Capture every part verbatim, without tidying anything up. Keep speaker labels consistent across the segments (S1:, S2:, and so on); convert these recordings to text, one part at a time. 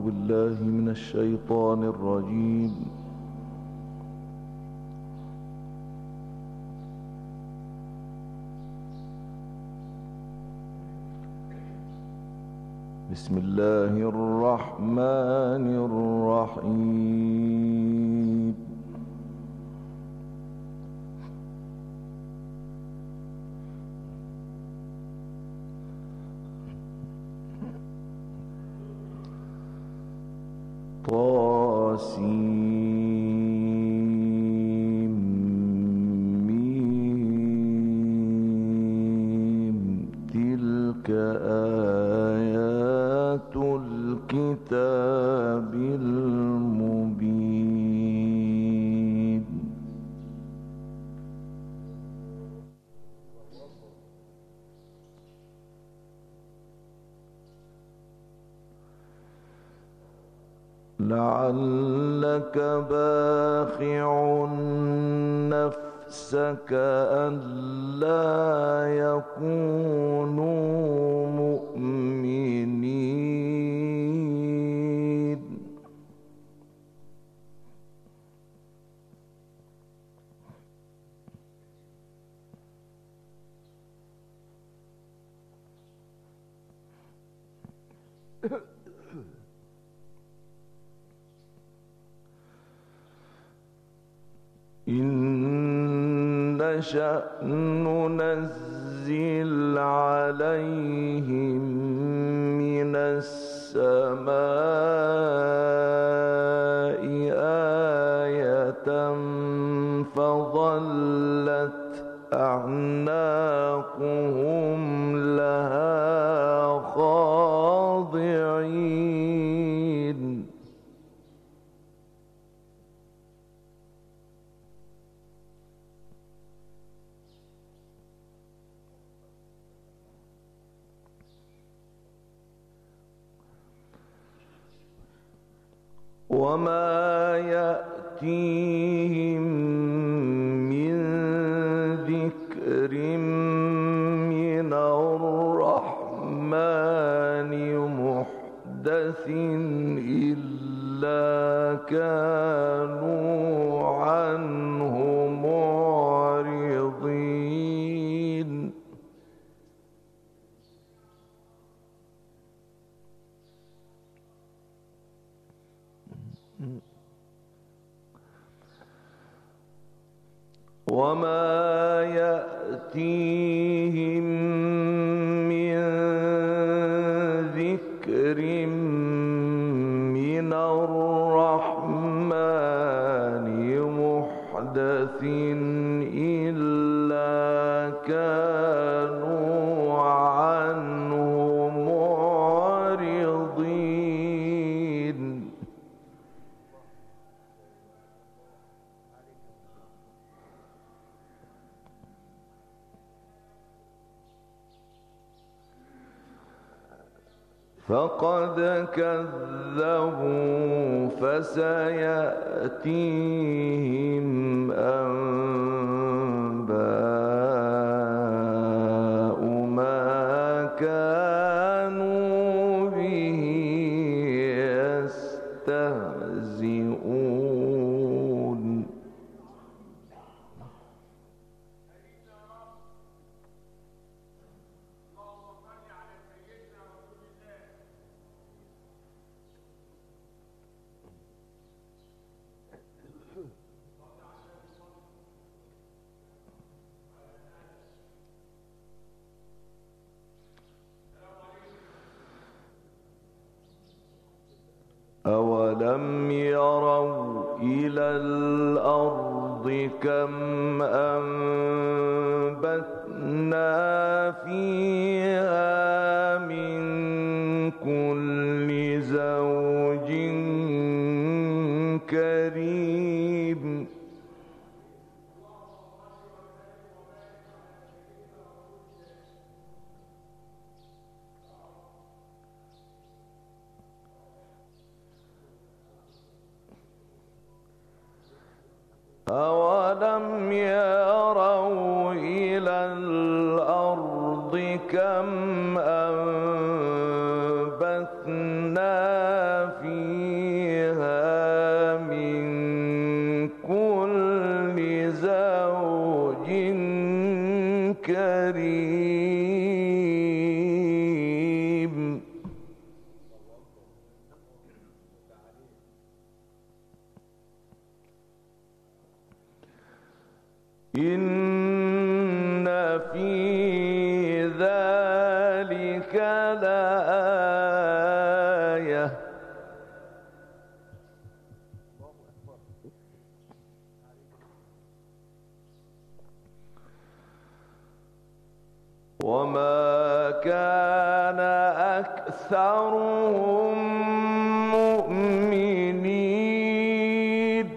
S1: بالله من الشيطان الرجيم. بسم الله الرحمن الرحيم. طاسيم ميم تلك آيات الكتاب المبين. لعلك باخع نفسك ألا يكونوا مؤمنين. إن نشأ ننزل عليهم من السماء آية فظلت أعناقهم لها خاضعين. وما يأتيهم من ذكر من الرحمن محدث إلا كانوا عنه معرضين. وما يأتيهم من ذكر من الرحمن محدث إلا كانوا عنه معرضين. فقد كذبوا فسيأتيهم أنباء ما كانوا به يستهزئون. أولم يروا إلى الأرض كم أنبتنا فيها من كل زوج كريم. أولم يروا إلى الأرض كم أنبتنا فيها إن في ذلك لآية وما كان أكثرهم مؤمنين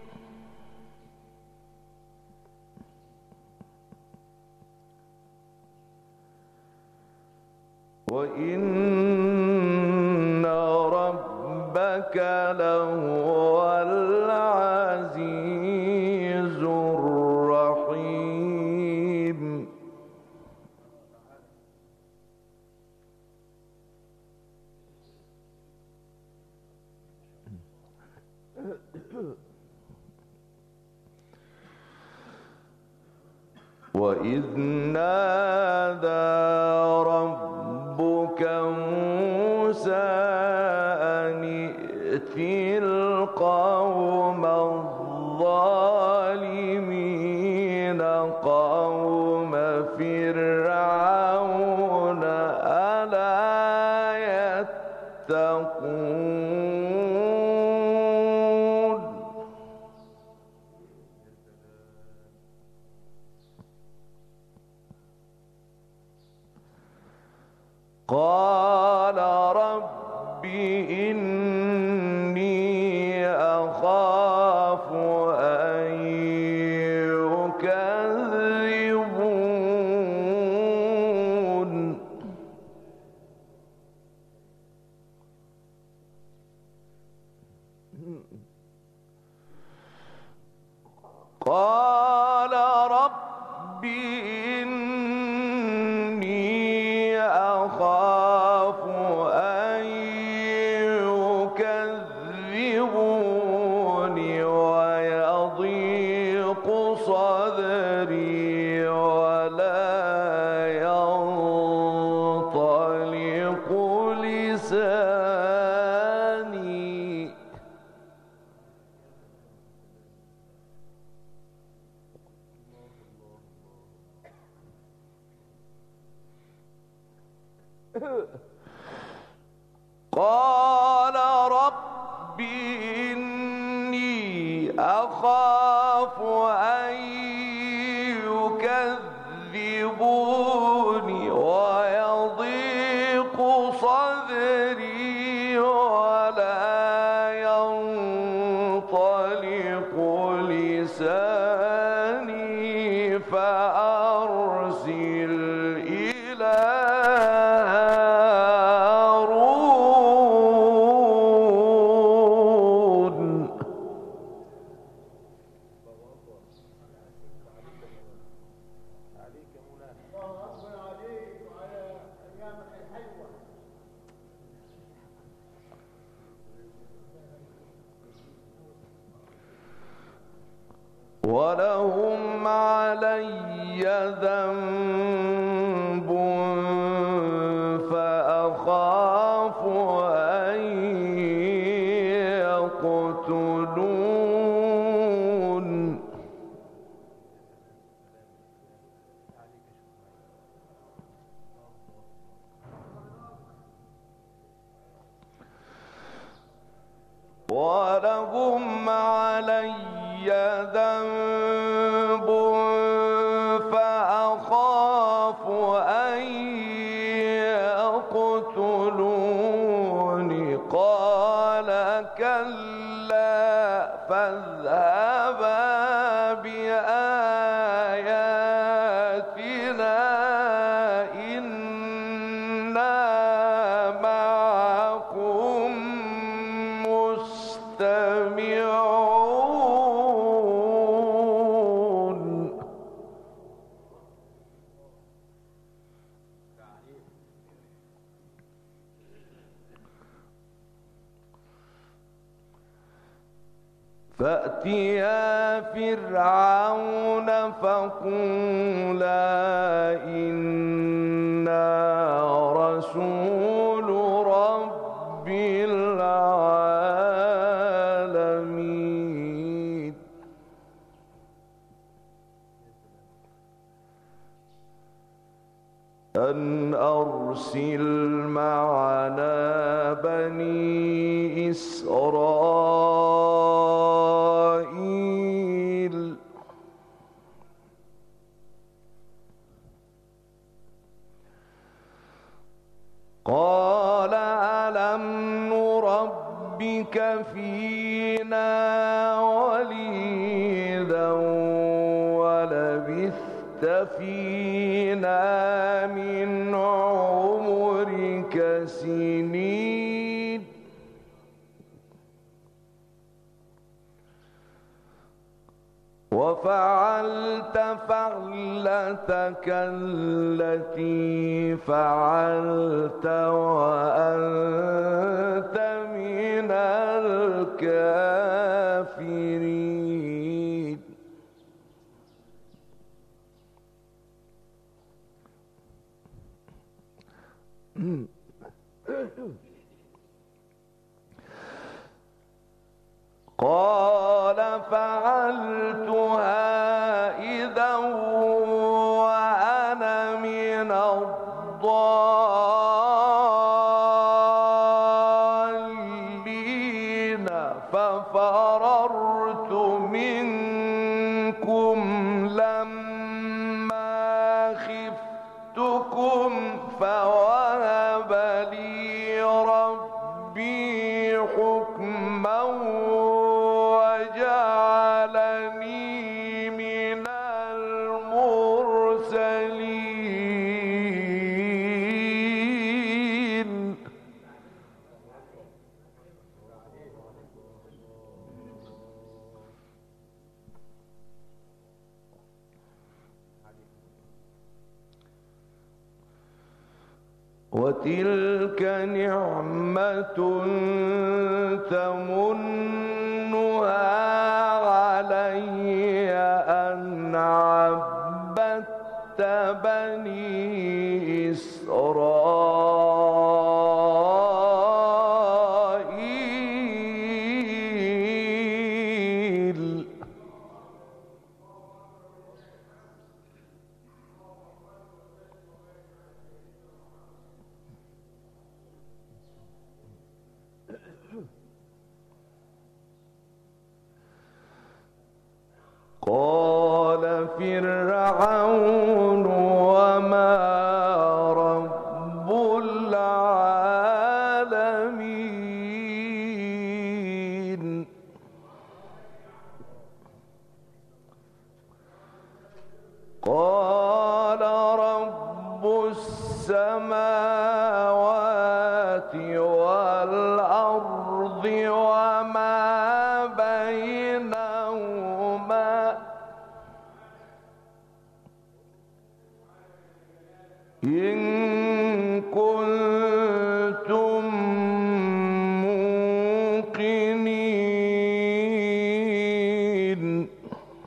S1: وإن ربك لهو العزيز الرحيم وإذ نادى ربك موسى أن ائت القوم الظالمين قوم فرعون ألا يتقون قال رب إني أخاف أن يكذبون قال رب إني أخاف أن يكذبون ويضيق صدري ولا ينطلق لساني قال رب إني أخاف أن يكذبون ويضيق صدري ولا ينطلق لساني فأرسل إلى ولهم علي ذنب فأخاف أن يقتلون ولهم علي ذنب فأخاف أن يقتلون قال كلا فاذهبا بآياتنا إنا معكم مستمعون فأتيا فرعون فقولا إنا رسول رب العالمين بني إسرائيل قال ألم نربك فينا وليدا ولبثت فينا من عمرك سنين وفعلت فعلتك التي فعلت وأنت من الكافرين قال فعلتها إذا وأنا من الضالين ففررت منكم لما خفتكم فوهب لي ربي حكما وجعلني من المرسلين وتلك نعمة تمنها علي أن عبدت بني إسرائيل قال فرعون وما رب العالمين قال رب السماوات والأرض وما بينهما إن كنتم موقنين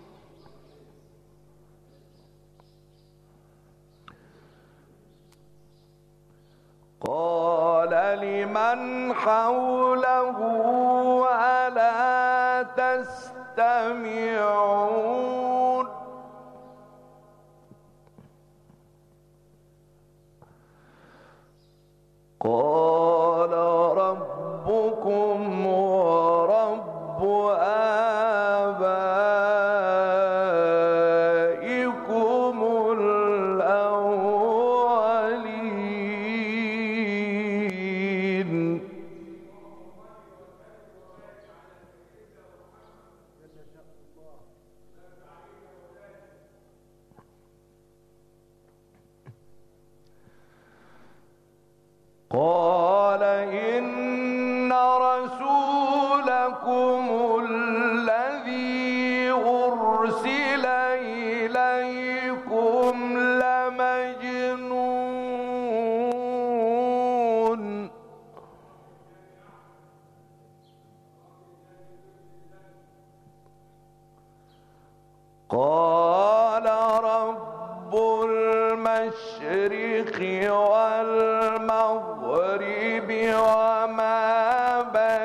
S1: قال لمن حوله ألا تستمعون قال ربكم ورب آبائكم الأولين قال إن رسولكم الذي أرسل إليكم لمجنون قال رب المشرق والمغرب وما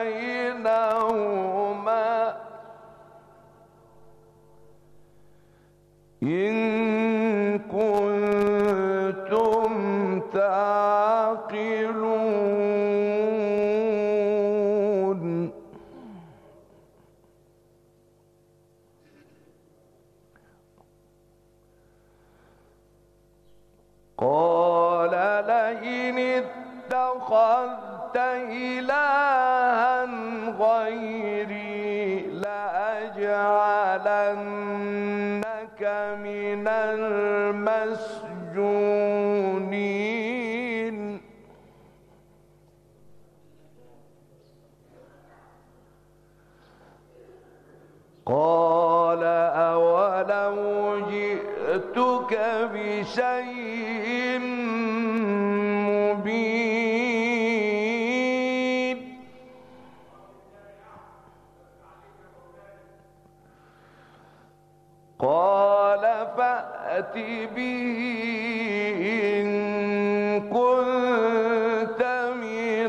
S1: بينهما إن كنتم تعقلون اتخذت إلها غيري لأجعلنك من المسجونين قال أولو جئتك بشيء مبين قال فأت به إن كنت من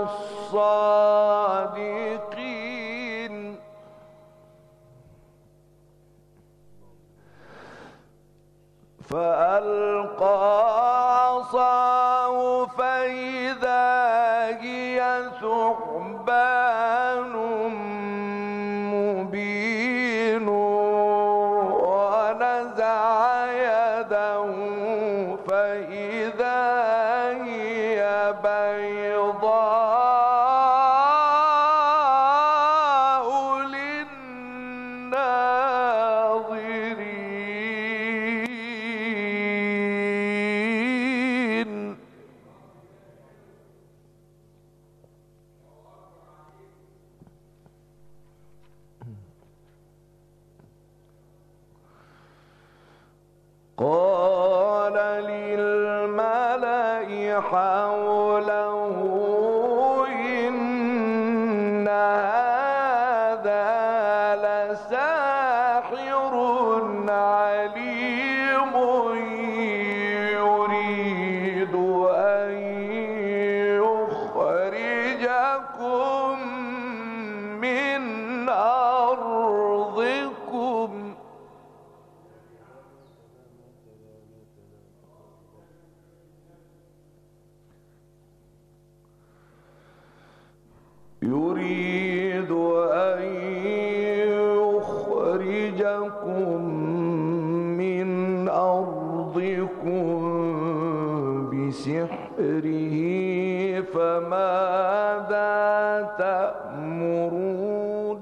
S1: الصادقين فألقى عصاه فإذا هي ثعبان مبين ونزع يده فإذا هي بيضاء للناظرين قال للملأ حوله إن هذا لساحر عليم يريد أن يخرجكم من أرضكم يريد أن يخرجكم من أرضكم بسحره فماذا تأمرون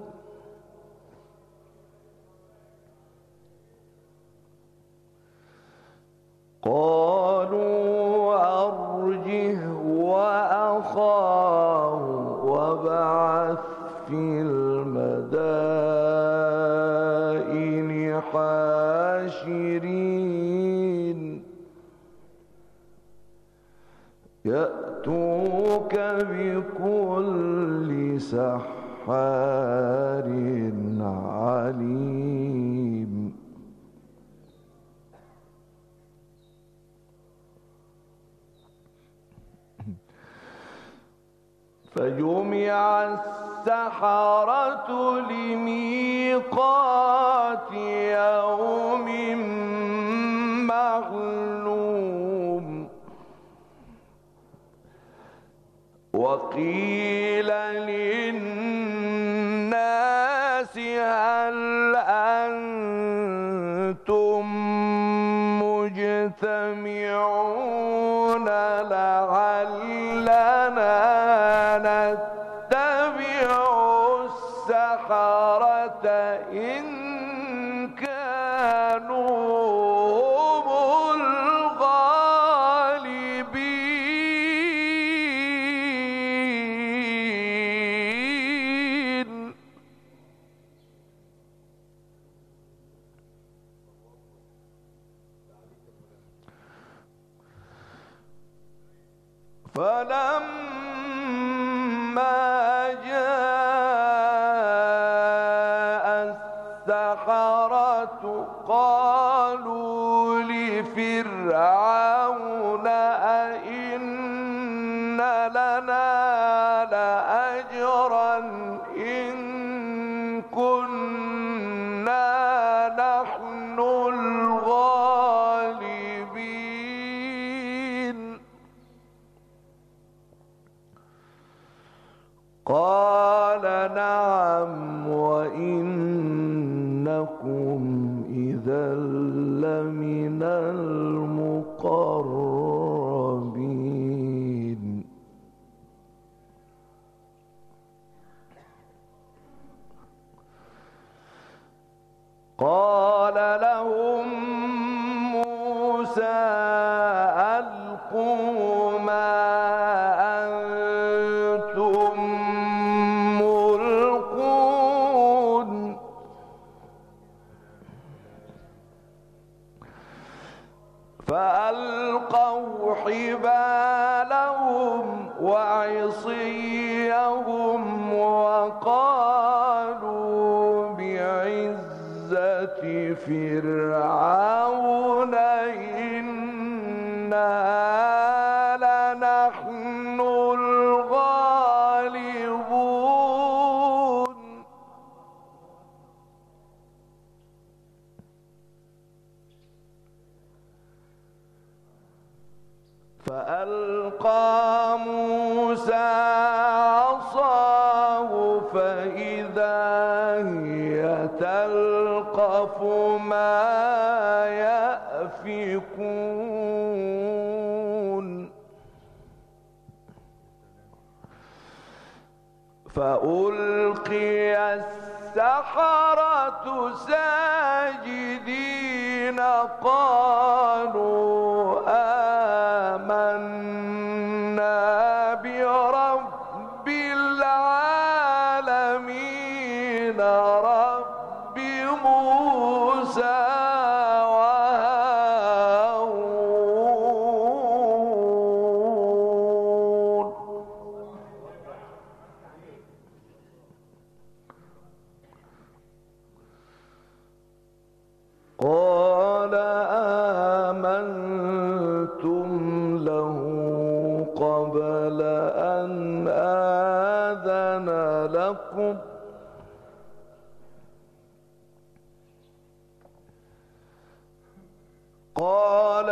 S1: قالوا أرجه وأخاه وابعث في المدائن حاشرين يأتوك بكل سحار عليم فجمع السحرة لميقات يوم معلوم وقيل للناس هل أنتم مجتمعون لعلنا نتبع السحرة إن كانوا هم الغالبين فلما جاء السحرة قالوا لفرعون أئن لنا لأجرا إن كنا نحن الغالبين قال نعم وإنكم إذا لمن المقربين حبالهم وعصيهم وقالوا بعزة فرعون إنا لنحن الغالبون. فألقى موسى عصاه فإذا هي تلقف ما يأفكون. فألقي السحرة ساجدين قالوا آمنا برب العالمين رب موسى وهارون. قال آمنتم له قبل أن آذن لكم قال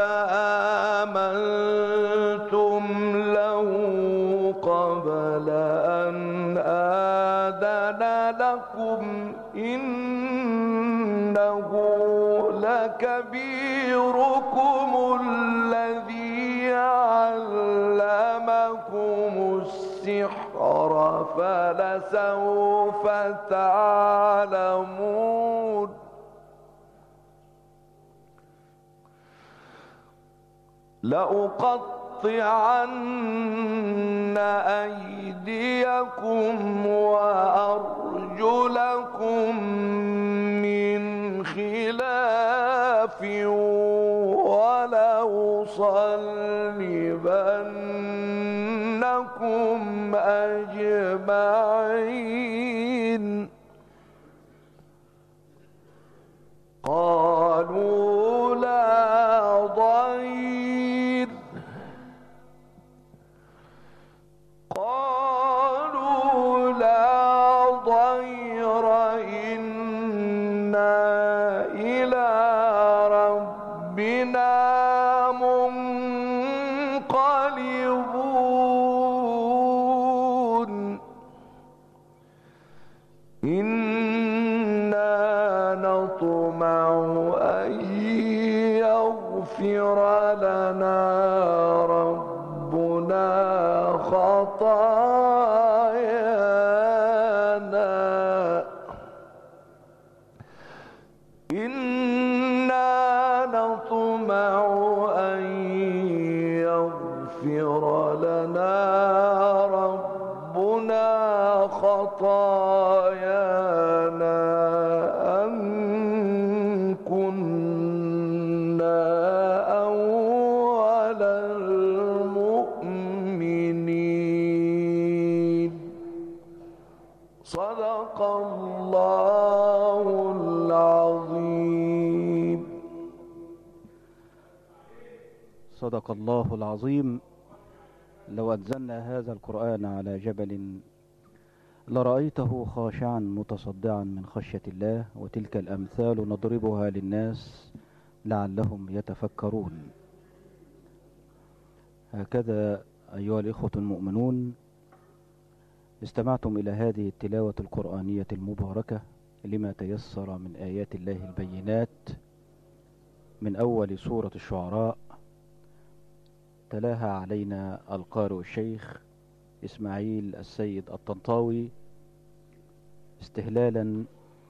S1: آمنتم له قبل أن آذن لكم إنه لكبيركم الذي علمكم السحر فلسوف تعلمون. لأقطعن أيديكم وأرجلكم من خلاف ولأصلبنكم أجمعين. قالوا لا ضير قالوا لا ضير إنا إلى ربنا منقلبون. إنا نطمع أن يغفر لنا ربنا خطايانا إنا نطمع أن يغفر لنا ربنا خطايانا أن كنا أول المؤمنين. صدق الله العظيم.
S2: صدق الله العظيم. لو أنزلنا هذا القرآن على جبل لرأيته خاشعا متصدعا من خشية الله، وتلك الأمثال نضربها للناس لعلهم يتفكرون. هكذا أيها الإخوة المؤمنون استمعتم إلى هذه التلاوة القرآنية المباركة لما تيسر من آيات الله البينات من أول سورة الشعراء. تلاها علينا القارئ الشيخ إسماعيل السيد الطنطاوي استهلالا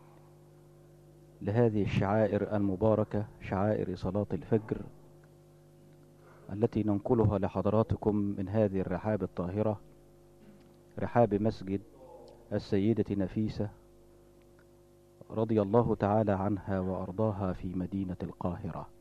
S2: لهذه الشعائر المباركة، شعائر صلاة الفجر التي ننقلها لحضراتكم من هذه الرحاب الطاهرة، رحاب مسجد السيدة نفيسة رضي الله تعالى عنها وأرضاها في مدينة القاهرة.